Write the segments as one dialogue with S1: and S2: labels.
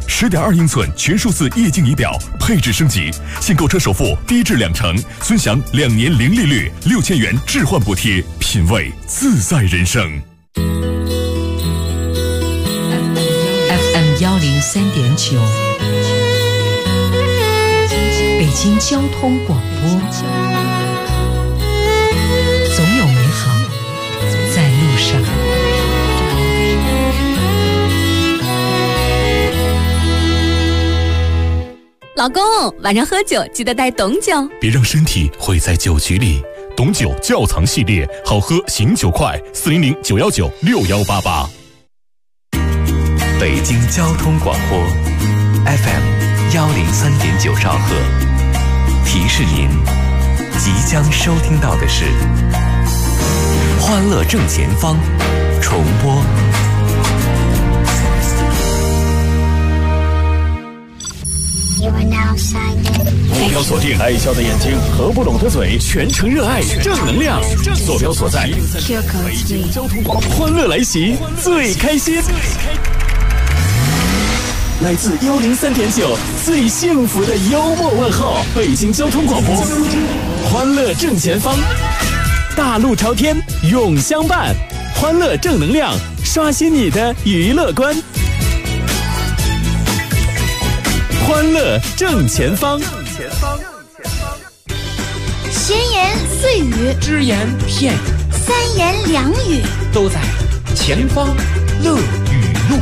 S1: 10.2英寸全数字液晶仪表，配置升级，现购车首付低至20%，尊享2年零利率，6000元置换补贴，品味自在人生。
S2: FM 103.9，北京交通广播。总有美好在路上。
S3: 老公，晚上喝酒记得带董酒，
S1: 别让身体毁在酒局里。董酒窖藏系列，好喝醒酒快，400-919-6188。
S4: 北京交通广播 FM 103.9兆赫，提示您即将收听到的是欢乐正前方重播。
S1: 坐标锁定爱笑的眼睛，合不拢的嘴，全程热爱正能量。坐标所在，北京交通广播，欢乐来袭，最开心。来自103.9最幸福的幽默问候，北京交通广播，欢乐正前方，大路朝天永相伴，欢乐正能量，刷新你的娱乐观。欢乐正前方，
S5: 闲言碎语，
S6: 只言片语，
S5: 三言两语，
S6: 都在前方乐语录。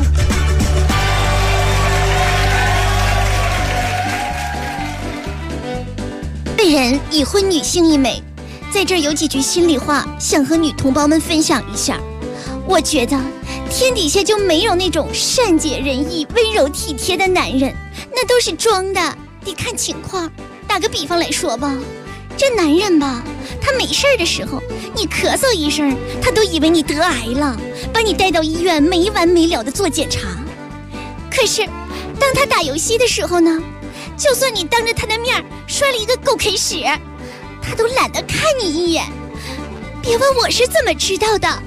S5: 本人已婚女性一枚，在这儿有几句心里话想和女同胞们分享一下。我觉得天底下就没有那种善解人意、温柔体贴的男人，那都是装的，得看情况。打个比方来说吧，这男人吧，他没事的时候，你咳嗽一声，他都以为你得癌了，把你带到医院没完没了的做检查。可是当他打游戏的时候呢，就算你当着他的面摔了一个狗啃屎，他都懒得看你一眼。别问我是怎么知道的。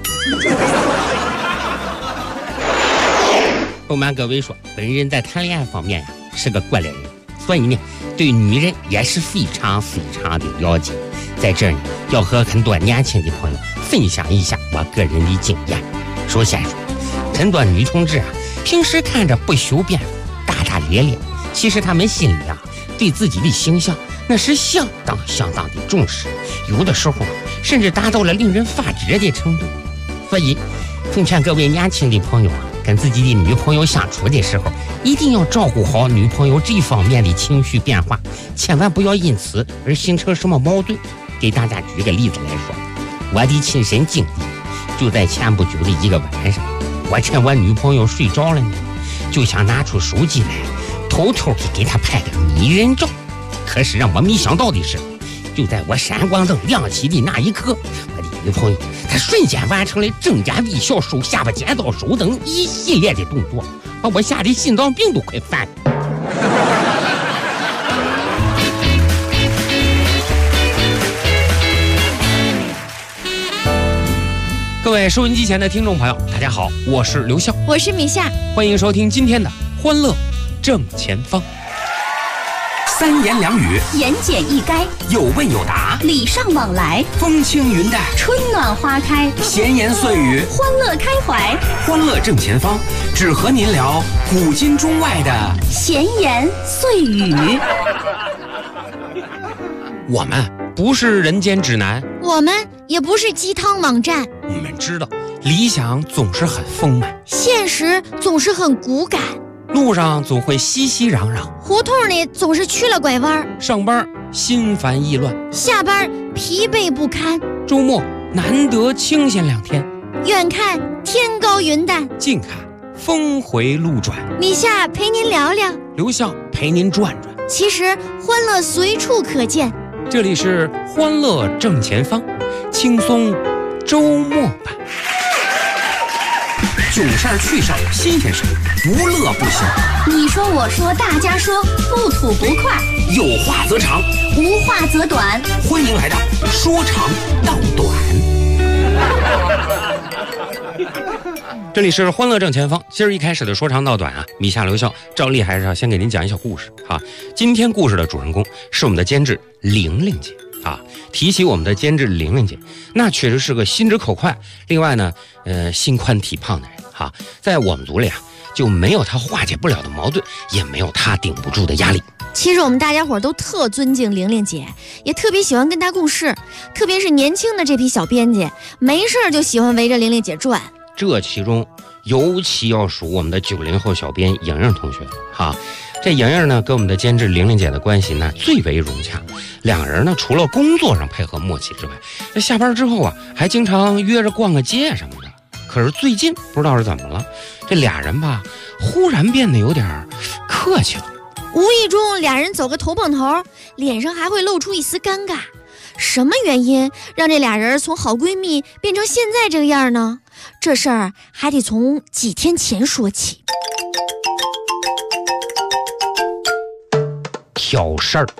S6: 不瞒各位说，本人在谈恋爱方面呀是个过来人，所以呢对女人也是非常非常的了解。在这儿呢要和很多年轻的朋友分享一下我个人的经验。首先说，很多女同志啊平时看着不修边幅、大大咧咧，其实她们心里啊对自己的形象那是相当的重视，有的时候甚至达到了令人发指的程度。所以奉劝各位年轻的朋友啊，跟自己的女朋友相处的时候，一定要照顾好女朋友这方面的情绪变化，千万不要因此而形成什么矛盾。给大家举个例子来说，我的亲身经历就在前不久的一个晚上，我趁我女朋友睡着了呢，就想拿出手机来偷偷的给她拍个拟人照。可是让我没想到的是，就在我闪光灯亮起的那一刻，我的女朋友她瞬间完成了正眼微笑、手下巴剪刀手等一系列的动作，把我吓得心脏病都快犯了。各位收音机前的听众朋友，大家好，我是刘笑，
S5: 我是米夏，
S6: 欢迎收听今天的欢乐正前方。
S4: 三言两语，
S5: 言简意赅，
S4: 有问有答，
S5: 礼尚往来，
S4: 风轻云淡，
S5: 春暖花开，
S4: 闲言碎语，
S5: 欢乐开怀，
S4: 欢乐正前方，只和您聊古今中外的
S5: 闲言碎语。
S6: 我们不是人间指南，
S5: 我们也不是鸡汤网站，
S6: 你们知道理想总是很丰满，
S5: 现实总是很骨感，
S6: 路上总会熙熙攘攘，
S5: 胡同里总是曲了拐弯，
S6: 上班心烦意乱，
S5: 下班疲惫不堪，
S6: 周末难得清闲2天，
S5: 远看天高云淡，
S6: 近看峰回路转。
S5: 米夏陪您聊聊，
S6: 刘笑陪您转转。
S5: 其实欢乐随处可见，
S6: 这里是欢乐正前方，轻松周末版。
S4: 囧事儿趣事儿新鲜事儿，不乐不行。
S5: 你说我说大家说，不吐不快，
S4: 有话则长，
S5: 无话则短。
S4: 欢迎来到说长道短。
S6: 这里是欢乐正前方，今儿一开始的说长道短啊，米下留笑，照例还是要先给您讲一小故事啊。今天故事的主人公是我们的监制玲玲姐啊。提起我们的监制玲玲姐，那确实是个心直口快，另外呢，心宽体胖的人哈，在我们组里啊，就没有她化解不了的矛盾，也没有她顶不住的压力。
S5: 其实我们大家伙都特尊敬玲玲姐，也特别喜欢跟她共事，特别是年轻的这批小编辑，没事就喜欢围着玲玲姐转。
S6: 这其中尤其要数我们的90后小编莹莹同学哈。这莹莹呢跟我们的监制玲玲姐的关系呢最为融洽，两人呢除了工作上配合默契之外，那下班之后啊还经常约着逛个街什么的。可是最近不知道是怎么了，这俩人吧忽然变得有点客气了，
S5: 无意中俩人走个头碰头，脸上还会露出一丝尴尬。什么原因让这俩人从好闺蜜变成现在这个样呢？这事儿还得从几天前说起。
S6: 挑事儿。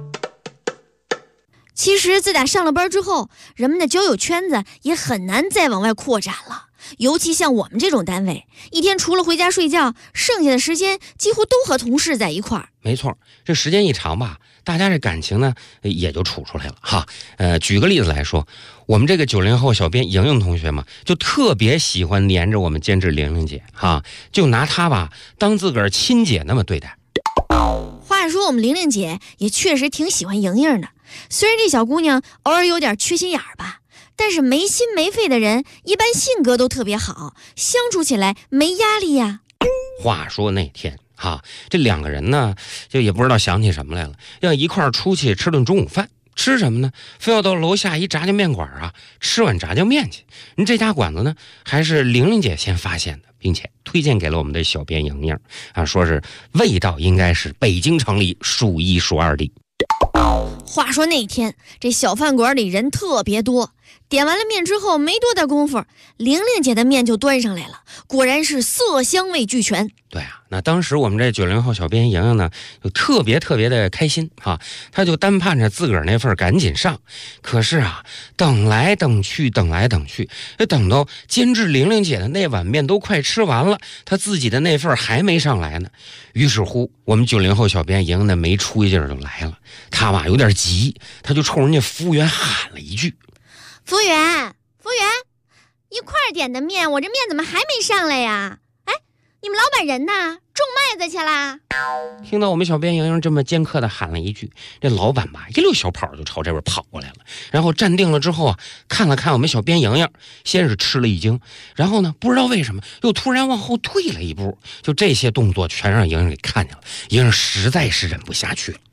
S5: 其实自打上了班之后，人们的交友圈子也很难再往外扩展了。尤其像我们这种单位，一天除了回家睡觉，剩下的时间几乎都和同事在一块儿。
S6: 没错，这时间一长吧，大家这感情呢也就处出来了哈。举个例子来说，我们这个90后小编莹莹同学嘛，就特别喜欢黏着我们监制玲玲姐哈，就拿她吧当自个儿亲姐那么对待。
S5: 话说我们玲玲姐也确实挺喜欢莹莹的，虽然这小姑娘偶尔有点缺心眼儿吧，但是没心没肺的人一般性格都特别好，相处起来没压力呀。
S6: 话说那天哈，这两个人呢就也不知道想起什么来了，要一块儿出去吃顿中午饭。吃什么呢？非要到楼下一炸酱面馆啊吃碗炸酱面去。这家馆子呢还是玲玲姐先发现的，并且推荐给了我们的小编莹莹啊，说是味道应该是北京城里数一数二的。
S5: 话说那天这小饭馆里人特别多，点完了面之后没多大功夫，玲玲姐的面就端上来了，果然是色香味俱全。
S6: 对啊，那当时我们这90后小编莹莹呢就特别的开心哈，她就单盼着自个儿那份赶紧上。可是啊，等来等去，等到监制玲玲姐的那碗面都快吃完了，她自己的那份还没上来呢。于是乎我们90后小编莹莹的没出息劲儿就来了，她吧有点急，她就冲人家服务员喊了一句：
S5: 服务员，一块点的面，我这面怎么还没上来呀？哎，你们老板人呢？种麦子去啦？
S6: 听到我们小编莹莹这么尖刻的喊了一句，这老板吧一溜小跑就朝这边跑过来了，然后站定了之后啊，看了看我们小编莹莹，先是吃了一惊，然后呢不知道为什么又突然往后退了一步，就这些动作全让莹莹给看见了，莹莹实在是忍不下去了。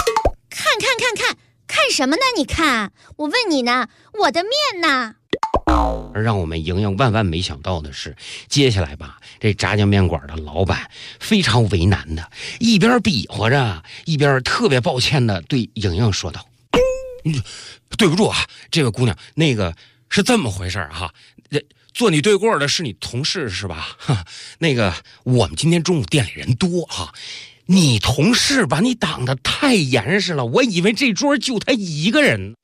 S5: 看什么呢？你看，我问你呢，我的面呢？
S6: 而让我们莹莹万没想到的是，接下来吧，这炸酱面馆的老板非常为难的，一边比划着，一边特别抱歉的对莹莹说道：对不住啊，这位姑娘，那个是这么回事哈，坐你对过的是你同事是吧？那个我们今天中午店里人多哈，你同事把你挡得太严实了，我以为这桌就他一个人。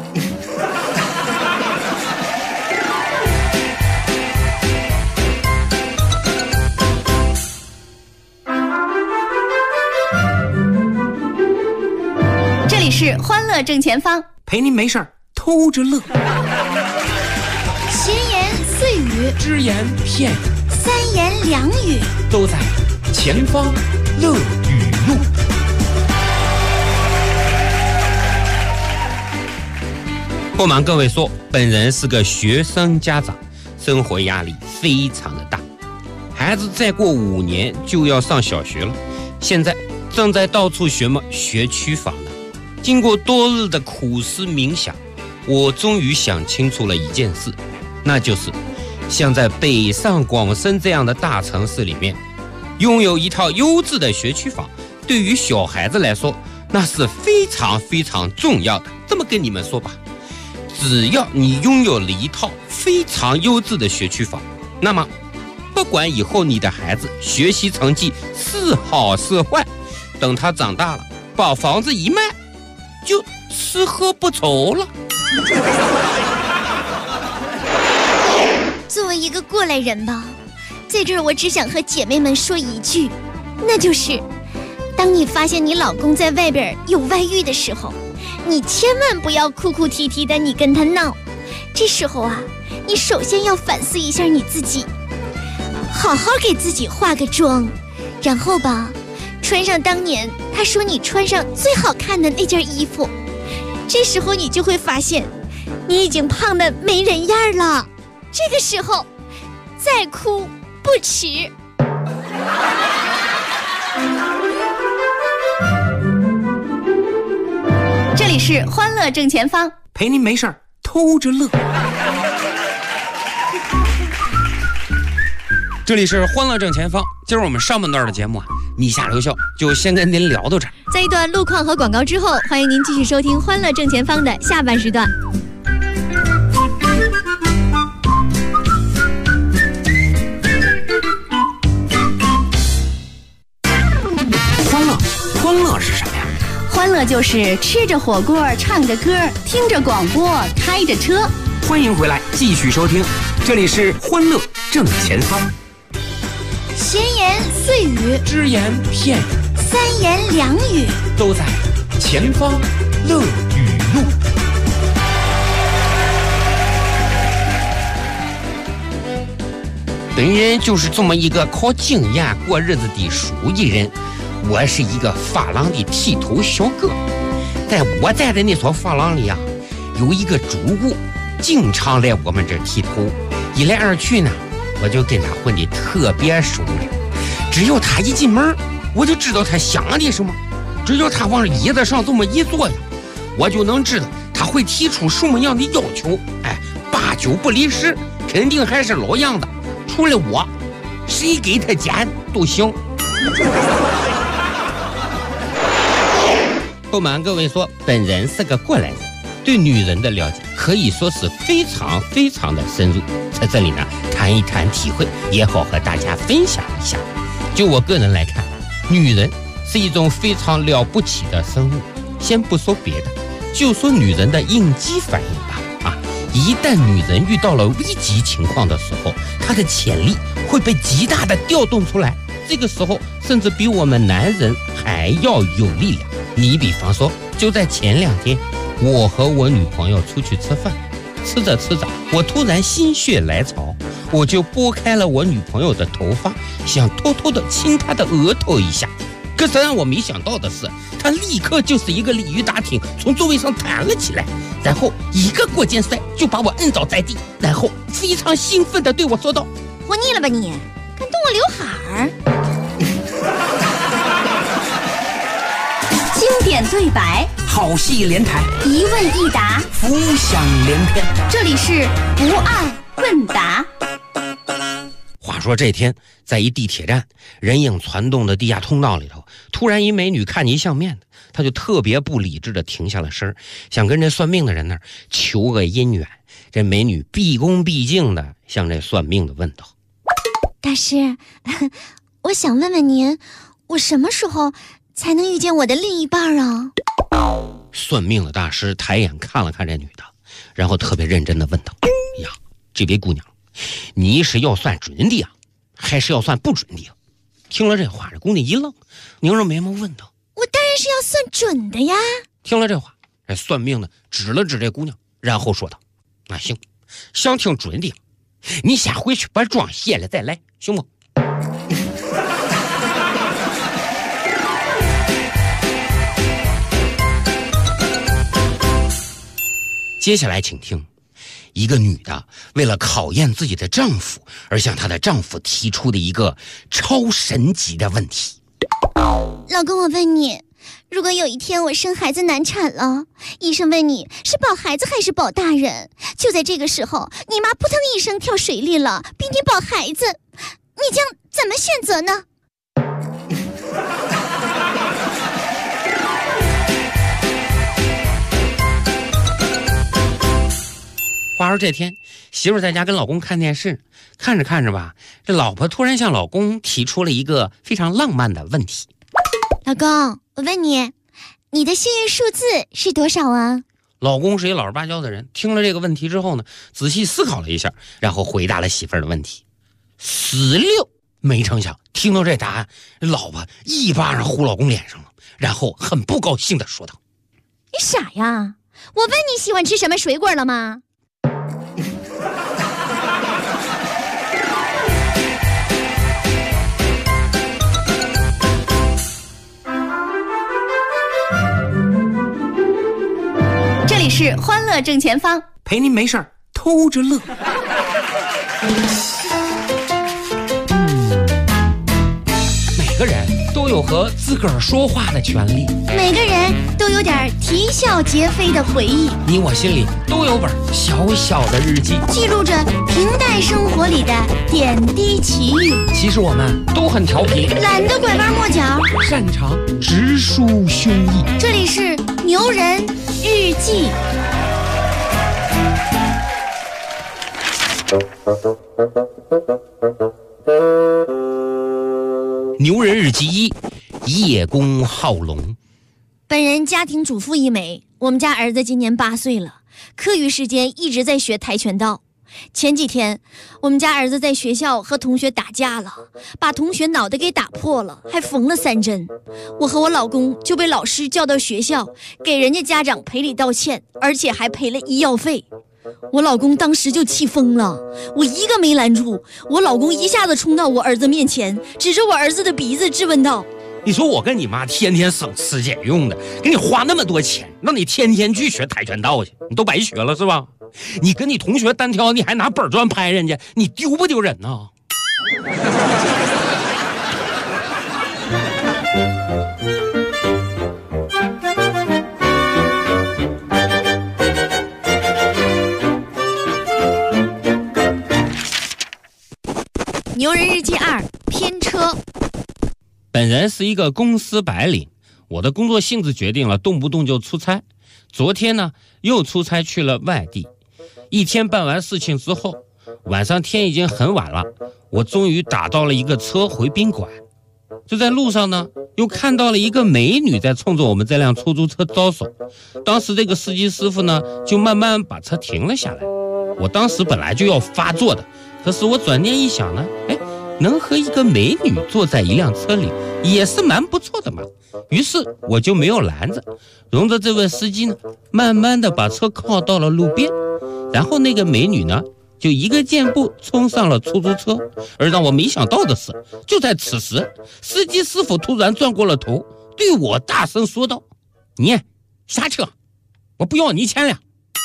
S3: 这里是欢乐正前方，
S6: 陪您没事儿偷着乐，
S5: 闲言碎语，
S6: 只言片语，
S5: 三言两语，
S6: 都在前方乐语录。不瞒各位说，本人是个学生家长，生活压力非常的大，孩子再过5年就要上小学了，现在正在到处学区房呢。经过多日的苦思冥想，我终于想清楚了一件事，那就是像在北上广深这样的大城市里面，拥有一套优质的学区房，对于小孩子来说那是非常重要的。这么跟你们说吧，只要你拥有了一套非常优质的学区房，那么不管以后你的孩子学习成绩是好是坏，等他长大了把房子一卖，就吃喝不愁了。
S5: 作为一个过来人吧，在这儿我只想和姐妹们说一句，那就是当你发现你老公在外边有外遇的时候，你千万不要哭哭啼啼的你跟他闹。这时候啊，你首先要反思一下你自己，好好给自己化个妆，然后吧，穿上当年他说你穿上最好看的那件衣服。这时候你就会发现，你已经胖得没人样了。这个时候再哭不迟。
S3: 这里是欢乐正前方，
S6: 陪您没事儿偷着乐。这里是欢乐正前方，今儿我们上半段的节目啊，你下留校就先跟您聊到这儿。
S3: 在一段路况和广告之后，欢迎您继续收听欢乐正前方的下半时段。
S6: 欢乐是什么呀？
S3: 欢乐就是吃着火锅，唱着歌，听着广播，开着车。
S7: 欢迎回来，继续收听，这里是欢乐正前方。
S5: 闲言碎语，
S7: 只言片语，
S5: 三言两语，
S7: 都在前方乐语录。
S6: 本人就是这么一个靠经验过日子的熟艺人。我是一个发廊的剃头小哥，在我在的那所发廊里啊，有一个主顾经常来我们这儿剃头，一来二去呢，我就跟他混得特别熟了。只要他一进门，我就知道他想的什么；只要他往椅子上这么一坐呀，我就能知道他会提出什么样的要求。八九不离十，肯定还是老样子。除了我，谁给他剪都行。不瞒各位说，本人是个过来人，对女人的了解可以说是非常非常的深入。在这里呢，谈一谈体会，也好和大家分享一下。就我个人来看，女人是一种非常了不起的生物。先不说别的，就说女人的应激反应吧。一旦女人遇到了危急情况的时候，她的潜力会被极大的调动出来。这个时候，甚至比我们男人还要有力量。你比方说，就在前2天，我和我女朋友出去吃饭，吃着吃着，我突然心血来潮，我就拨开了我女朋友的头发，想偷偷的亲她的额头一下。可是让我没想到的是，她立刻就是一个鲤鱼打挺，从座位上弹了起来，然后一个过肩摔就把我摁倒在地，然后非常兴奋地对我说道：“
S5: 活腻了吧你？敢动我刘海儿！”
S3: 经典对白，
S7: 好戏连台，
S3: 一问一答，
S7: 浮想联翩。
S3: 这里是不二问答。
S6: 话说这天，在一地铁站人影攒动的地下通道里头，突然一美女看见一相面的，她就特别不理智的停下了身，想跟这算命的人那儿求个姻缘。这美女毕恭毕敬的向这算命的问道：“
S5: 大师，我想问问您，我什么时候才能遇见我的另一半啊？”
S6: 算命的大师抬眼看了看这女的，然后特别认真的问道：“呀，这位姑娘，你是要算准的呀，还是要算不准的呀？”听了这话，这姑娘一愣，拧着眉毛问道：“
S5: 我当然是要算准的呀。”
S6: 听了这话，这算命的指了指这姑娘，然后说道：“那行，想听准的，你先回去把妆卸了再来，行不？”接下来请听，一个女的为了考验自己的丈夫而向她的丈夫提出的一个超神级的问题。
S5: 老公，我问你，如果有一天我生孩子难产了，医生问你是保孩子还是保大人，就在这个时候，你妈扑腾一声跳水里了，比你保孩子，你将怎么选择呢？
S6: 话说这天，媳妇在家跟老公看电视，看着看着吧，这老婆突然向老公提出了一个非常浪漫的问题：“
S5: 老公，我问你，你的幸运数字是多少啊？”
S6: 老公是一老实巴交的人，听了这个问题之后呢，仔细思考了一下，然后回答了媳妇儿的问题。46，没成想听到这答案，老婆一巴掌呼老公脸上了，然后很不高兴地说道：“
S5: 你傻呀？我问你喜欢吃什么水果了吗？”
S3: 这里是欢乐正前方，
S7: 陪您没事儿偷着乐。
S6: 每个人都有和自个儿说话的权利，
S5: 每个人都有点啼笑皆非的回忆，
S6: 你我心里都有本小小的日记，
S5: 记录着平淡生活里的点滴奇遇。
S6: 其实我们都很调皮，
S5: 懒得拐弯抹角，
S6: 擅长直抒胸臆。
S5: 这里是牛人日记。
S6: 牛人日记1，叶公好龙。
S5: 本人家庭主妇一枚，我们家儿子今年8岁了，课余时间一直在学跆拳道。前几天我们家儿子在学校和同学打架了，把同学脑袋给打破了，还缝了3针。我和我老公就被老师叫到学校，给人家家长赔礼道歉，而且还赔了医药费。我老公当时就气疯了，我一个没拦住，我老公一下子冲到我儿子面前，指着我儿子的鼻子质问道：“
S6: 你说我跟你妈天天省吃俭用的，给你花那么多钱，让你天天去学跆拳道去，你都白学了是吧？你跟你同学单挑，你还拿板砖拍人家，你丢不丢人呢？”
S5: 牛人日记2，偏车。
S6: 本人是一个公司白领，我的工作性质决定了动不动就出差。昨天呢，又出差去了外地。一天办完事情之后，晚上天已经很晚了，我终于打到了一个车回宾馆。就在路上呢，又看到了一个美女在冲着我们这辆出租车招手。当时这个司机师傅呢，就慢慢把车停了下来。我当时本来就要发作的，可是我转念一想呢，能和一个美女坐在一辆车里也是蛮不错的嘛。于是我就没有拦着，容着这位司机呢，慢慢的把车靠到了路边。然后那个美女呢，就一个箭步冲上了出租车。而让我没想到的是，就在此时，司机师傅突然转过了头，对我大声说道：“你下车，我不要你钱了。”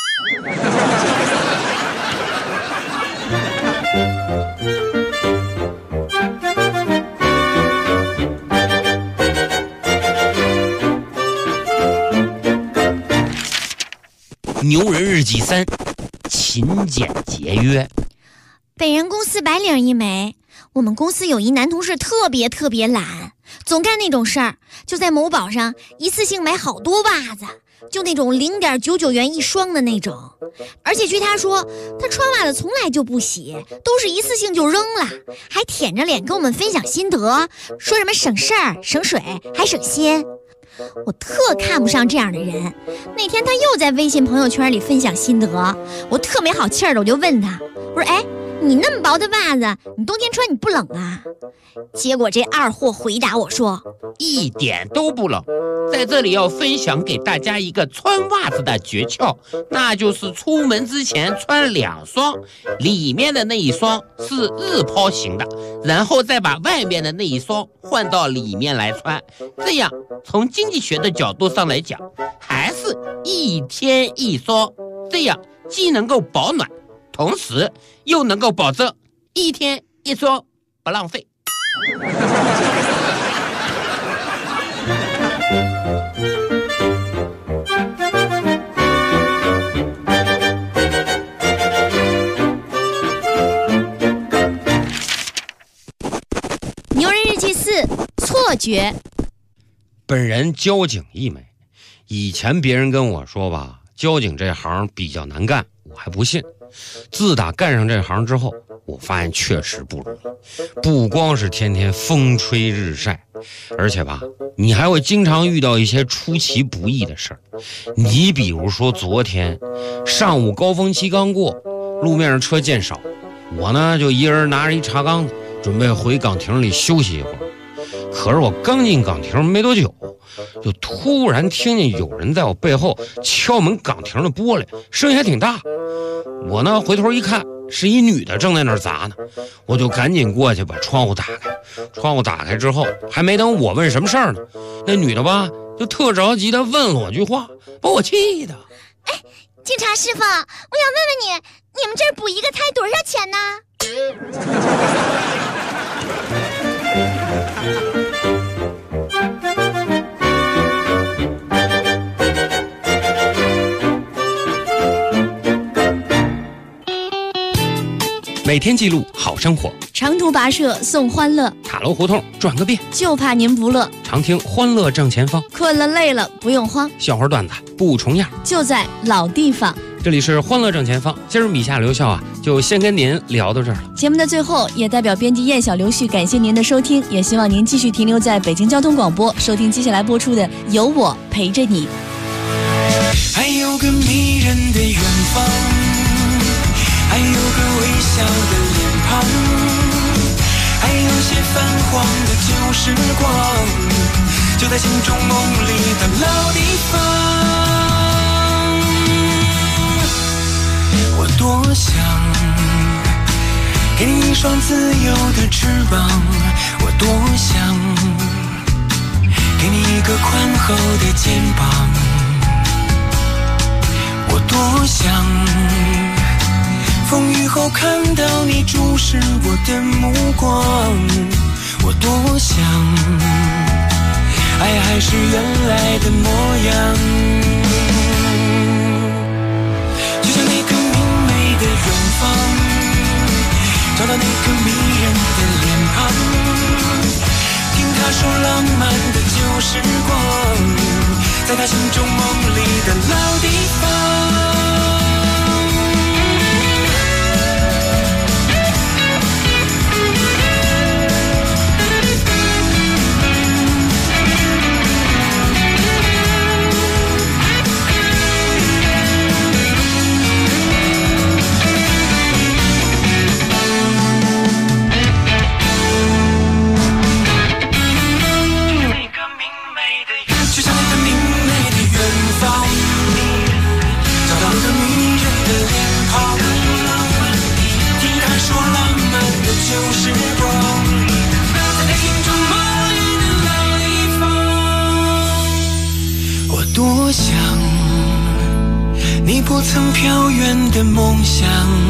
S6: 牛人日记3，勤俭节约。
S5: 本人公司白领一枚，我们公司有一男同事特别懒，总干那种事儿，就在某宝上一次性买好多袜子，就那种0.99元1双的那种。而且据他说，他穿袜子从来就不洗，都是一次性就扔了，还舔着脸跟我们分享心得，说什么省事儿、省水还省心。我特看不上这样的人。那天他又在微信朋友圈里分享心得，我特没好气儿的，我就问他，我说：“你那么薄的袜子，你冬天穿你不冷啊？”结果这二货回答我说：“
S6: 一点都不冷。在这里要分享给大家一个穿袜子的诀窍，那就是出门之前穿2双，里面的那一双是日抛型的，然后再把外面的那一双换到里面来穿。这样从经济学的角度上来讲，还是1天1双，这样既能够保暖，同时又能够保证1天1双不浪费。”
S5: 牛人日记4，错觉。
S6: 本人交警一枚，以前别人跟我说吧，交警这行比较难干，我还不信。自打干上这行之后， 我发现确实不容易，不光是天天风吹日晒，而且吧，你还会经常遇到一些出其不意的事儿。你比如说昨天上午高峰期刚过，路面上车渐少，我呢就一人拿着一茶缸子，准备回岗亭里休息一会儿。可是我刚进岗亭没多久，就突然听见有人在我背后敲门岗亭的玻璃，声音还挺大。我呢回头一看，是一女的正在那儿砸呢，我就赶紧过去把窗户打开。窗户打开之后，还没等我问什么事儿呢，那女的吧就特着急的问了我句话，把我气的。
S5: 哎，警察师傅，我想问问你，你们这儿补一个胎多少钱呢？
S6: 每天记录好生活，
S3: 长途跋涉送欢乐，
S6: 塔楼胡同转个遍，
S3: 就怕您不乐。
S6: 常听欢乐正前方，
S3: 困了累了不用慌，
S6: 笑话段子不重样，
S3: 就在老地方。
S6: 这里是欢乐正前方，今儿米夏刘笑就先跟您聊到这儿了。
S3: 节目的最后，也代表编辑燕小刘旭感谢您的收听，也希望您继续停留在北京交通广播，收听接下来播出的《有我陪着你》。
S8: 还有个迷人的远方，还有个微笑的脸庞，还有些泛黄的旧时光，就在心中梦里的老地方。我多想给你一双自由的翅膀，我多想给你一个宽厚的肩膀，我多想风雨后看到你注视我的目光，我多想爱还是原来的模样，就像那个明媚的远方，找到那个迷人的脸庞，听他说浪漫的旧时光，在他心中梦里的老地方。多想你不曾飘远的梦想，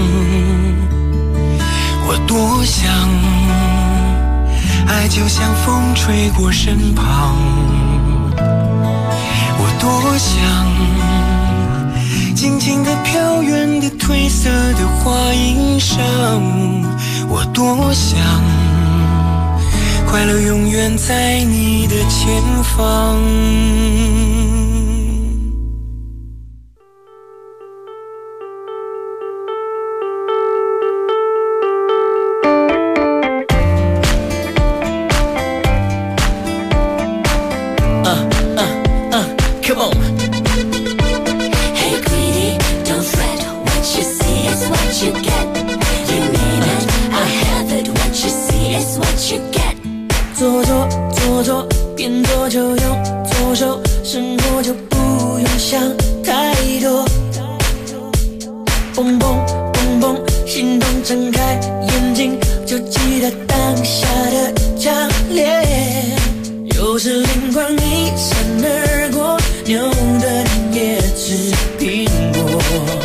S8: 我多想爱就像风吹过身旁，我多想静静地飘远的褪色的花衣裳，我多想快乐永远在你的前方。Come on.
S9: Hey greedy, don't fret. What you see is what you get. You name it, I have it. What you see is what you get.
S8: 做做做做，边做就用左手，生活就不用想太多。蹦蹦蹦蹦，心动睁开眼睛，就记得当下的强烈。有时灵光一闪而过，牛的脸也吃苹果。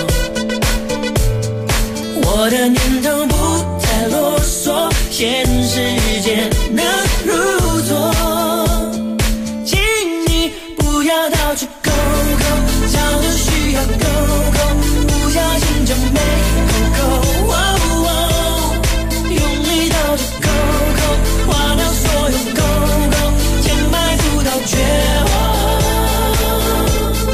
S8: 我的念头不再啰嗦，现实间能入座。请你不要到处勾勾，找的需要勾勾，不小心就没扣扣。用力到处勾勾，划掉所有勾勾，填埋不到绝望。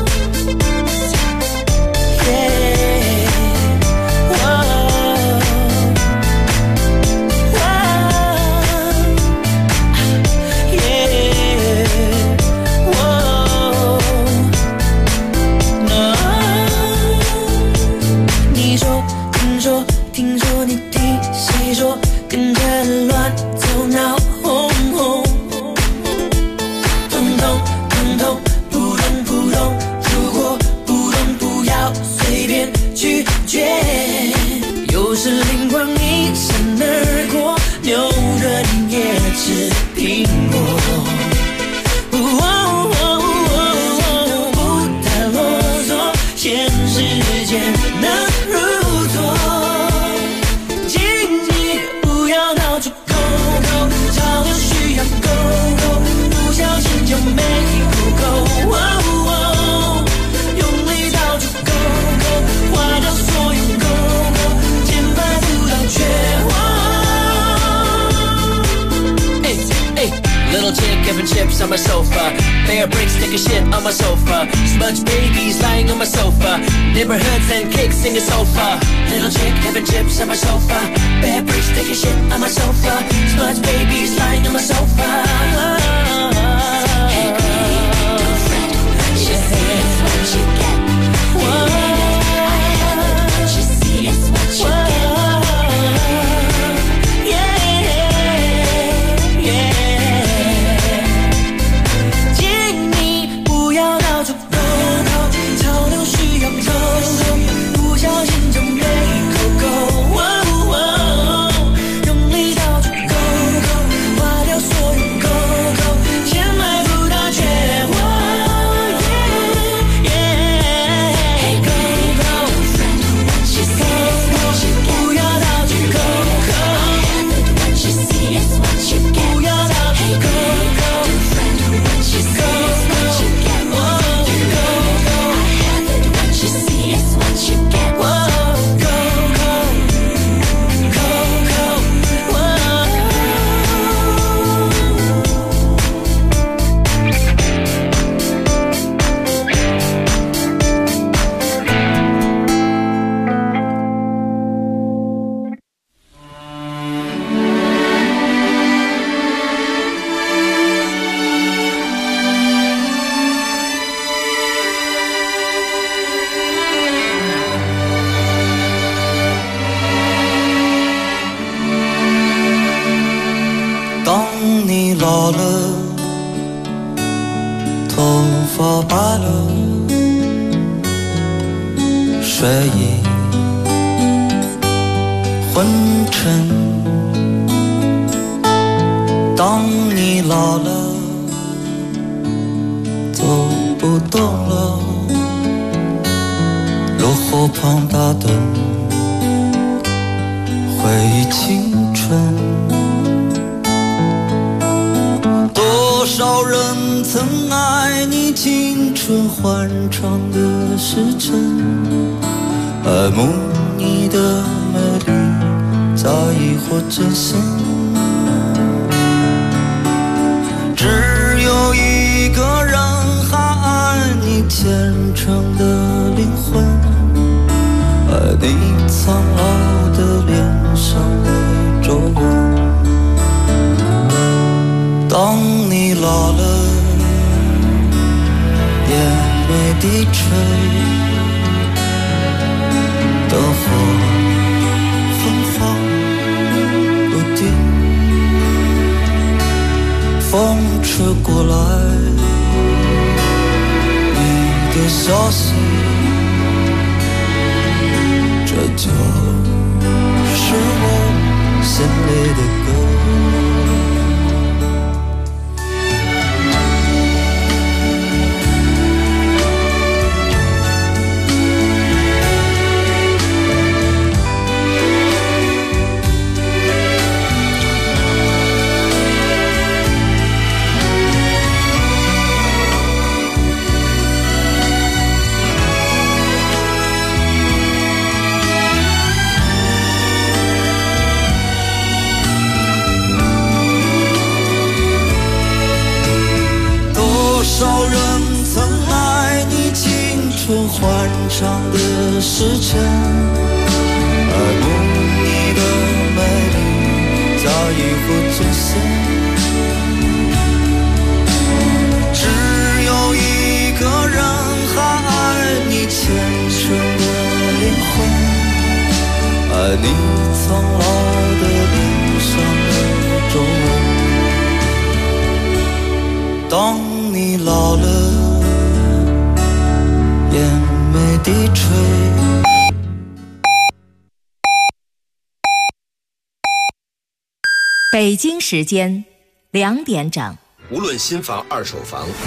S8: on my sofa. Bear bricks, take a shit on my sofa. Smudge babies lying on my sofa. Neighborhoods and cakes singing sofa. Little chick having chips on my sofa. Bear bricks, take a shit on my sofa. Smudge babies lying on my sofa.
S9: Hey, baby, don't fret. What you see is what you get. What you see is what you get.
S10: 老了，头发白了，睡意昏沉。当你老了，走不动了，路后旁打盹，回忆青春。多少人曾爱你青春欢畅的时辰，爱慕你的美丽，在意或真心。只有一个人还爱你虔诚的灵魂，爱你苍老的脸上的皱纹。当你老了，眼眉低垂，灯火昏黄不定，风吹过来你的消息，这就是我心里的歌。多少人曾爱你青春欢畅的时辰，爱慕你的美丽，在意或真心。只有一个人还爱你虔诚的灵魂，爱你苍老的脸上的皱纹。当你老了，眼眉低垂。
S2: 北京时间2点整。
S11: 无论新房二手房。